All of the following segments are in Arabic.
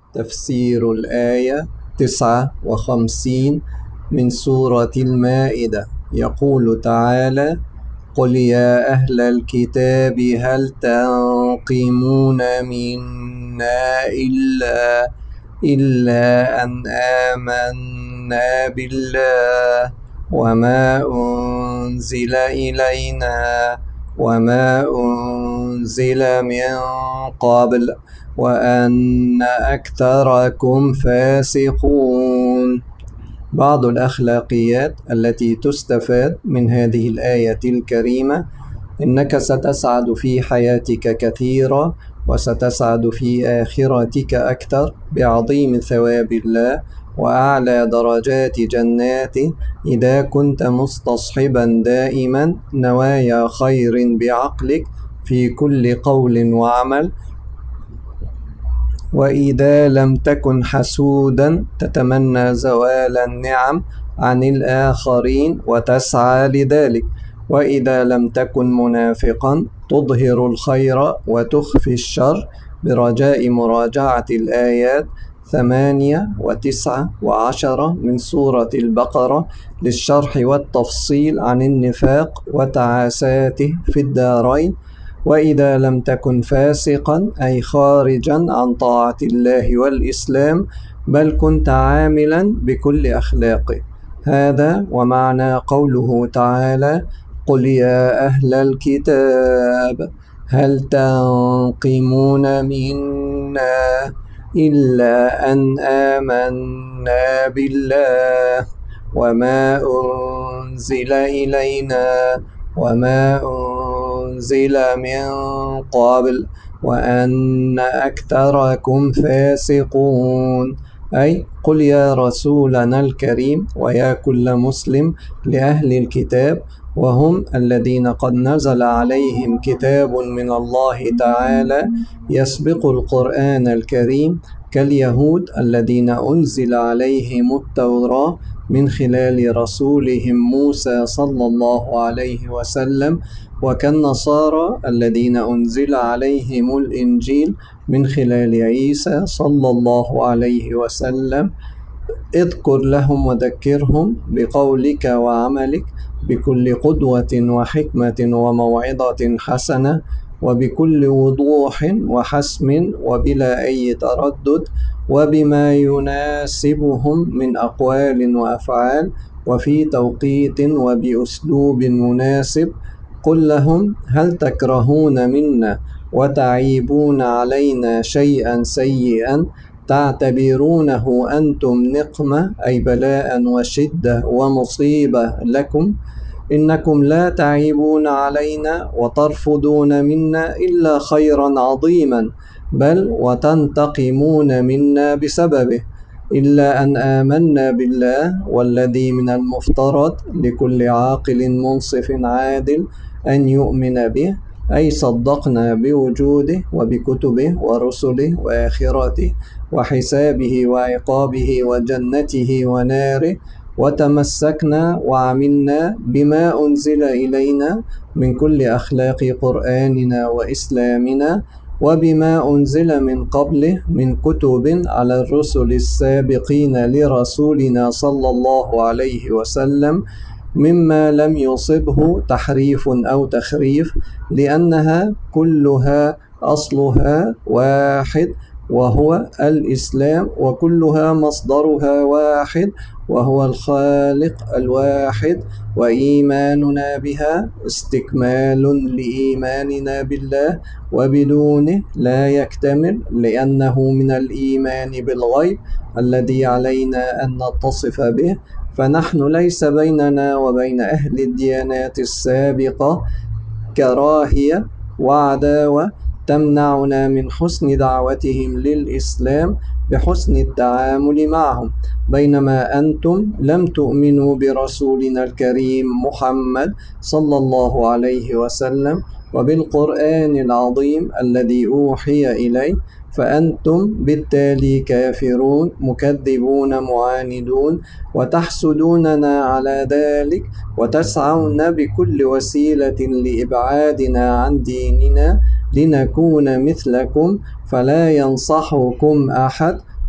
تفسير الآية 59 من سورة المائدة. يقول تعالى: قل يا أهل الكتاب هل تنقمون منا إلا أن آمنا بالله وما أنزل إلينا وما أنزل من قبل وأن أكثركم فاسقون. بعض الأخلاقيات التي تستفاد من هذه الآية الكريمة: إنك ستسعد في حياتك كثيرا، وستسعد في آخرتك أكثر بعظيم ثواب الله وأعلى درجات جناته إذا كنت مستصحبا دائما نوايا خير بعقلك في كل قول وعمل، وإذا لم تكن حسودا تتمنى زوال النعم عن الآخرين وتسعى لذلك، وإذا لم تكن منافقا تظهر الخير وتخفي الشر، برجاء مراجعة الآيات 8 و9 و10 من سورة البقرة للشرح والتفصيل عن النفاق وتعاساته في الدارين. وإذا لم تكن فاسقا أي خارجا عن طاعة الله والإسلام، بل كنت عاملا بكل أخلاقه. هذا ومعنى قوله تعالى: قل يا أهل الكتاب هل تنقمون منا إلا أن آمنا بالله وما أنزل إلينا وما أنزل من قبل وأن أكثركم فاسقون. أي قل يا رسولنا الكريم ويا كل مسلم لأهل الكتاب، وهم الذين قد نزل عليهم كتاب من الله تعالى يسبق القرآن الكريم، كاليهود الذين أنزل عليهم التوراة من خلال رسولهم موسى صلى الله عليه وسلم، وكالنصارى الذين أنزل عليهم الإنجيل من خلال عيسى صلى الله عليه وسلم. اذكر لهم وذكرهم بقولك وعملك بكل قدوة وحكمة وموعظة حسنة، وبكل وضوح وحسم وبلا أي تردد، وبما يناسبهم من أقوال وأفعال، وفي توقيت وبأسلوب مناسب. قل لهم: هل تكرهون منا وتعيبون علينا شيئا سيئا تعتبرونه أنتم نقمة أي بلاء وشدة ومصيبة لكم؟ إنكم لا تعيبون علينا وترفضون منا إلا خيرا عظيما، بل وتنتقمون منا بسببه، إلا أن آمنا بالله والذي من المفترض لكل عاقل منصف عادل أن يؤمن به، أي صدقنا بوجوده وبكتبه ورسله وآخرته وحسابه وعقابه وجنته وناره، وتمسكنا وعملنا بما أنزل إلينا من كل أخلاق قرآننا وإسلامنا، وبما أنزل من قبله من كتب على الرسل السابقين لرسولنا صلى الله عليه وسلم، مما لم يصبه تحريف أو تخريف، لأنها كلها أصلها واحد وهو الإسلام، وكلها مصدرها واحد وهو الخالق الواحد، وإيماننا بها استكمال لإيماننا بالله، وبدونه لا يكتمل، لأنه من الإيمان بالغيب الذي علينا أن نتصف به. فنحن ليس بيننا وبين أهل الديانات السابقة كراهية وعداوة تمنعنا من حسن دعوتهم للإسلام بحسن التعامل معهم، بينما أنتم لم تؤمنوا برسولنا الكريم محمد صلى الله عليه وسلم وبالقرآن العظيم الذي أوحي إليه، فأنتم بالتالي كافرون مكذبون معاندون، وتحسدوننا على ذلك، وتسعون بكل وسيلة لإبعادنا عن ديننا لنكون مثلكم، فلا ينصحكم أحد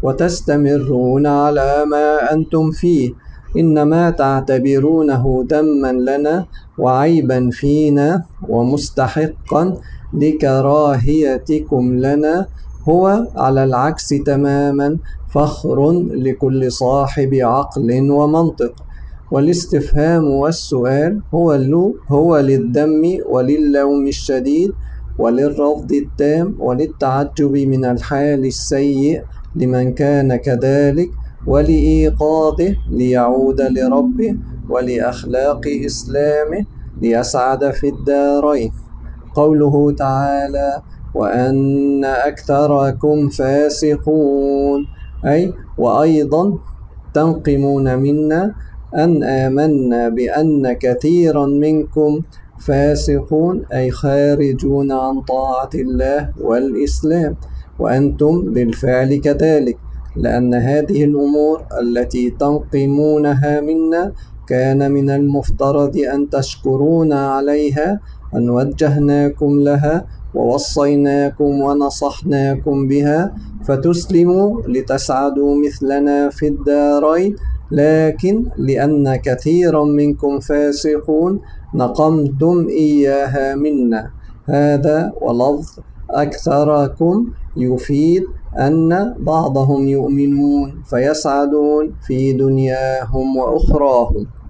وتستمرون على ما أنتم فيه، إنما تعتبرونه ذما لنا وعيبا فينا ومستحقا لكراهيتكم لنا. هو على العكس تماما فخر لكل صاحب عقل ومنطق. والاستفهام والسؤال هو للذم وللوم الشديد وللرفض التام وللتعجب من الحال السيء لمن كان كذلك، ولإيقاظه ليعود لربه ولأخلاق إسلامه ليسعد في الدارين. قوله تعالى: وأن أكثركم فاسقون، أي وأيضا تنقمون منا أن آمنا بأن كثيرا منكم فاسقون، أي خارجون عن طاعة الله والإسلام، وأنتم بالفعل كذلك، لأن هذه الأمور التي تنقمونها منا كان من المفترض أن تشكرونا عليها، أن وجهناكم لها ووصيناكم ونصحناكم بها فتسلموا لتسعدوا مثلنا في الدارين، لكن لأن كثيرا منكم فاسقون نقمتم إياها منا. هذا ولفظ أكثركم يفيد أن بعضهم يؤمنون فيسعدون في دنياهم وأخراهم.